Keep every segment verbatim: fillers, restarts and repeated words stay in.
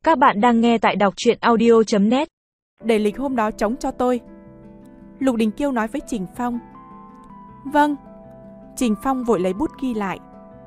Các bạn đang nghe tại đọc truyện audio chấm net. Để lịch hôm đó trống cho tôi. Lục Đình Kiêu nói với Trình Phong. Vâng. Trình Phong vội lấy bút ghi lại.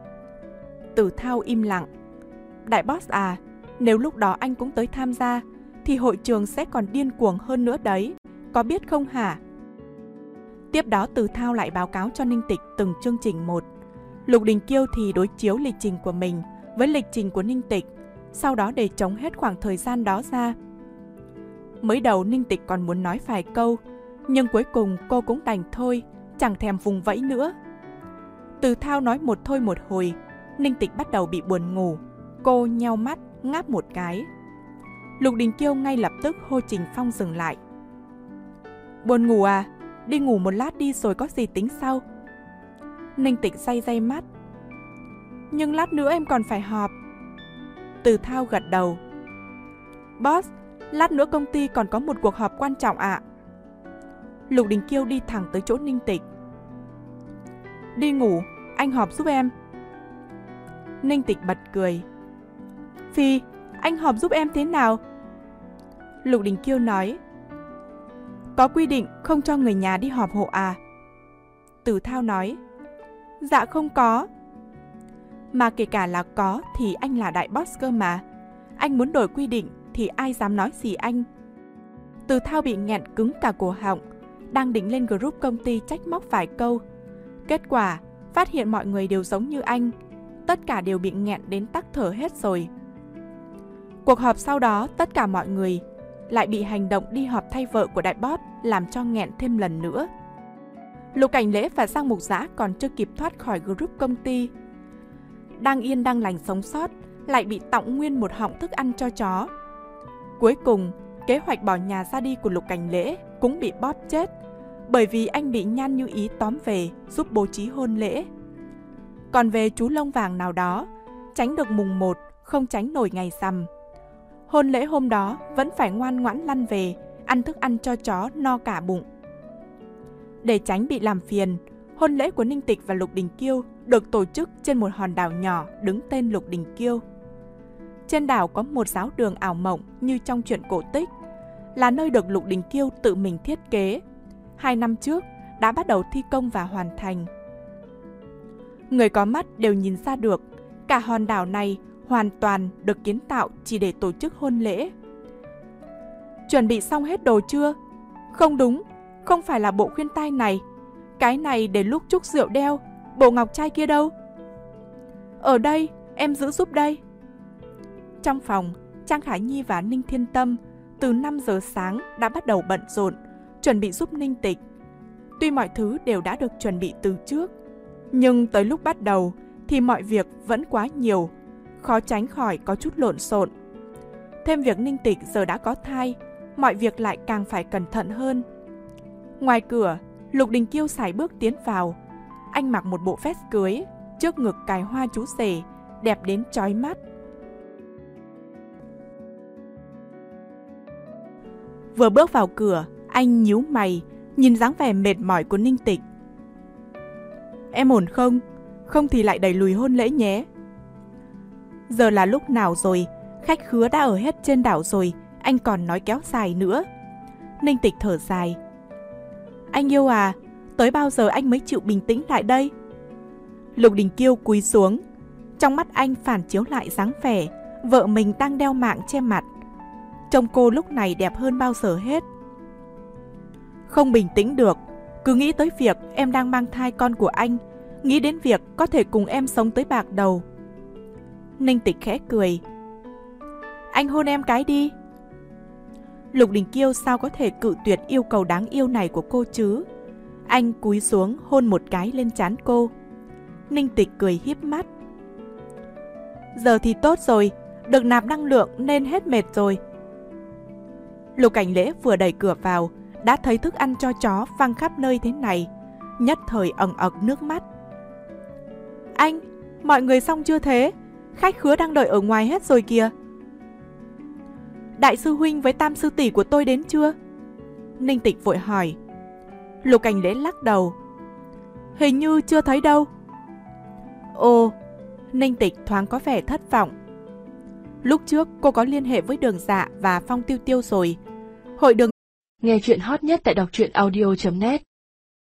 Tử Thao im lặng. Đại boss à, nếu lúc đó anh cũng tới tham gia thì hội trường sẽ còn điên cuồng hơn nữa đấy, có biết không hả? Tiếp đó Tử Thao lại báo cáo cho Ninh Tịch từng chương trình một. Lục Đình Kiêu thì đối chiếu lịch trình của mình với lịch trình của Ninh Tịch, sau đó để chống hết khoảng thời gian đó ra. Mới đầu Ninh Tịch còn muốn nói vài câu, nhưng cuối cùng cô cũng đành thôi, chẳng thèm vùng vẫy nữa. Tử Thao nói một thôi một hồi, Ninh Tịch bắt đầu bị buồn ngủ. Cô nheo mắt, ngáp một cái. Lục Đình Kiêu ngay lập tức hô Trình Phong dừng lại. Buồn ngủ à? Đi ngủ một lát đi rồi có gì tính sau. Ninh Tịch day day mắt. Nhưng lát nữa em còn phải họp. Tử Thao gật đầu. Boss, lát nữa công ty còn có một cuộc họp quan trọng ạ. À? Lục Đình Kiêu đi thẳng tới chỗ Ninh Tịch. Đi ngủ, anh họp giúp em. Ninh Tịch bật cười. Phi, anh họp giúp em thế nào? Lục Đình Kiêu nói. Có quy định không cho người nhà đi họp hộ à? Tử Thao nói. Dạ không có. Mà kể cả là có thì anh là đại boss cơ mà. Anh muốn đổi quy định thì ai dám nói gì anh. Tử Thao bị nghẹn cứng cả cổ họng, đang định lên group công ty trách móc vài câu. Kết quả, phát hiện mọi người đều giống như anh. Tất cả đều bị nghẹn đến tắc thở hết rồi. Cuộc họp sau đó, tất cả mọi người lại bị hành động đi họp thay vợ của đại boss làm cho nghẹn thêm lần nữa. Lục Cảnh Lễ và Giang Mục Dã còn chưa kịp thoát khỏi group công ty. Đang yên đang lành sống sót, lại bị tọng nguyên một họng thức ăn cho chó. Cuối cùng, kế hoạch bỏ nhà ra đi của Lục Cảnh Lễ cũng bị bóp chết, bởi vì anh bị Nhan Như Ý tóm về giúp bố trí hôn lễ. Còn về chú lông vàng nào đó, tránh được mùng một, không tránh nổi ngày rằm. Hôn lễ hôm đó vẫn phải ngoan ngoãn lăn về, ăn thức ăn cho chó no cả bụng. Để tránh bị làm phiền, hôn lễ của Ninh Tịch và Lục Đình Kiêu được tổ chức trên một hòn đảo nhỏ đứng tên Lục Đình Kiêu. Trên đảo có một giáo đường ảo mộng như trong truyện cổ tích, là nơi được Lục Đình Kiêu tự mình thiết kế. Hai năm trước đã bắt đầu thi công và hoàn thành. Người có mắt đều nhìn ra được, cả hòn đảo này hoàn toàn được kiến tạo chỉ để tổ chức hôn lễ. Chuẩn bị xong hết đồ chưa? Không đúng, không phải là bộ khuyên tai này. Cái này để lúc chúc rượu đeo. Bộ ngọc trai kia đâu? Ở đây, em giữ giúp đây. Trong phòng, Trang Khải Nhi và Ninh Thiên Tâm từ năm giờ sáng đã bắt đầu bận rộn, chuẩn bị giúp Ninh Tịch. Tuy mọi thứ đều đã được chuẩn bị từ trước, nhưng tới lúc bắt đầu thì mọi việc vẫn quá nhiều, khó tránh khỏi có chút lộn xộn. Thêm việc Ninh Tịch giờ đã có thai, mọi việc lại càng phải cẩn thận hơn. Ngoài cửa, Lục Đình Kiêu sải bước tiến vào. Anh mặc một bộ vest cưới, trước ngực cài hoa chú rể, đẹp đến chói mắt. Vừa bước vào cửa, anh nhíu mày, nhìn dáng vẻ mệt mỏi của Ninh Tịch. Em ổn không? Không thì lại đẩy lùi hôn lễ nhé. Giờ là lúc nào rồi? Khách khứa đã ở hết trên đảo rồi, anh còn nói kéo dài nữa. Ninh Tịch thở dài. Anh yêu à, tới bao giờ anh mới chịu bình tĩnh lại đây? Lục Đình Kiêu cúi xuống. Trong mắt anh phản chiếu lại dáng vẻ vợ mình đang đeo mạng che mặt. Trông cô lúc này đẹp hơn bao giờ hết. Không bình tĩnh được, cứ nghĩ tới việc em đang mang thai con của anh, nghĩ đến việc có thể cùng em sống tới bạc đầu. Ninh Tịch khẽ cười. Anh hôn em cái đi. Lục Đình Kiêu sao có thể cự tuyệt yêu cầu đáng yêu này của cô chứ? Anh cúi xuống hôn một cái lên trán cô. Ninh Tịch cười híp mắt. Giờ thì tốt rồi, được nạp năng lượng nên hết mệt rồi. Lục Cảnh Lễ vừa đẩy cửa vào, đã thấy thức ăn cho chó văng khắp nơi thế này, nhất thời ẩn ẩn nước mắt. Anh, mọi người xong chưa thế? Khách khứa đang đợi ở ngoài hết rồi kìa. Đại sư huynh với tam sư tỷ của tôi đến chưa? Ninh Tịch vội hỏi. Lục Cảnh Lễ lắc đầu. Hình như chưa thấy đâu. Ồ, Ninh Tịch thoáng có vẻ thất vọng. Lúc trước cô có liên hệ với Đường Dạ và Phong Tiêu Tiêu rồi. Hội Đường Nghe chuyện hot nhất tại đọc truyện audio chấm net